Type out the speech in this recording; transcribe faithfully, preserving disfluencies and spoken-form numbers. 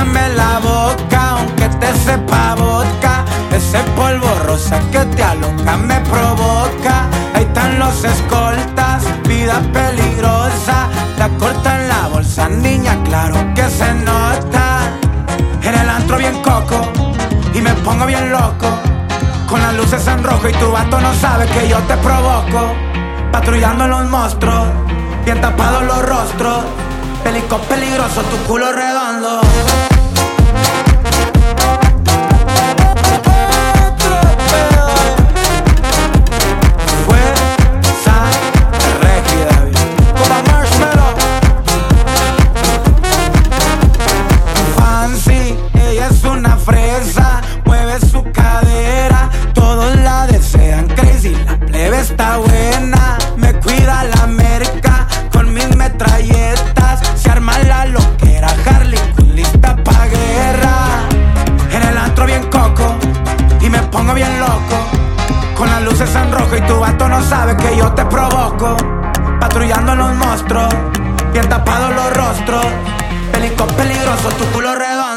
bésame la boca, aunque te sepa vodka. Ese polvo rosa que te aloca me provoca. Ahí están los escoltas, vida peligrosa. La corta en la bolsa, niña, claro que se nota. En el antro bien coco y me pongo bien loco, con las luces en rojo y tu vato no sabe que yo te provoco. Patrullando los monstruos, bien tapados los rostros. Pelico peligroso, tu culo redondo. Está buena, me cuida la merca con mis metralletas. Se arma la loquera, Harley Quinn lista pa' guerra. En el antro bien coco y me pongo bien loco, con las luces en rojo y tu vato no sabe que yo te provoco. Patrullando los monstruos, bien tapados los rostros. Pelico peligroso, tu culo redondo.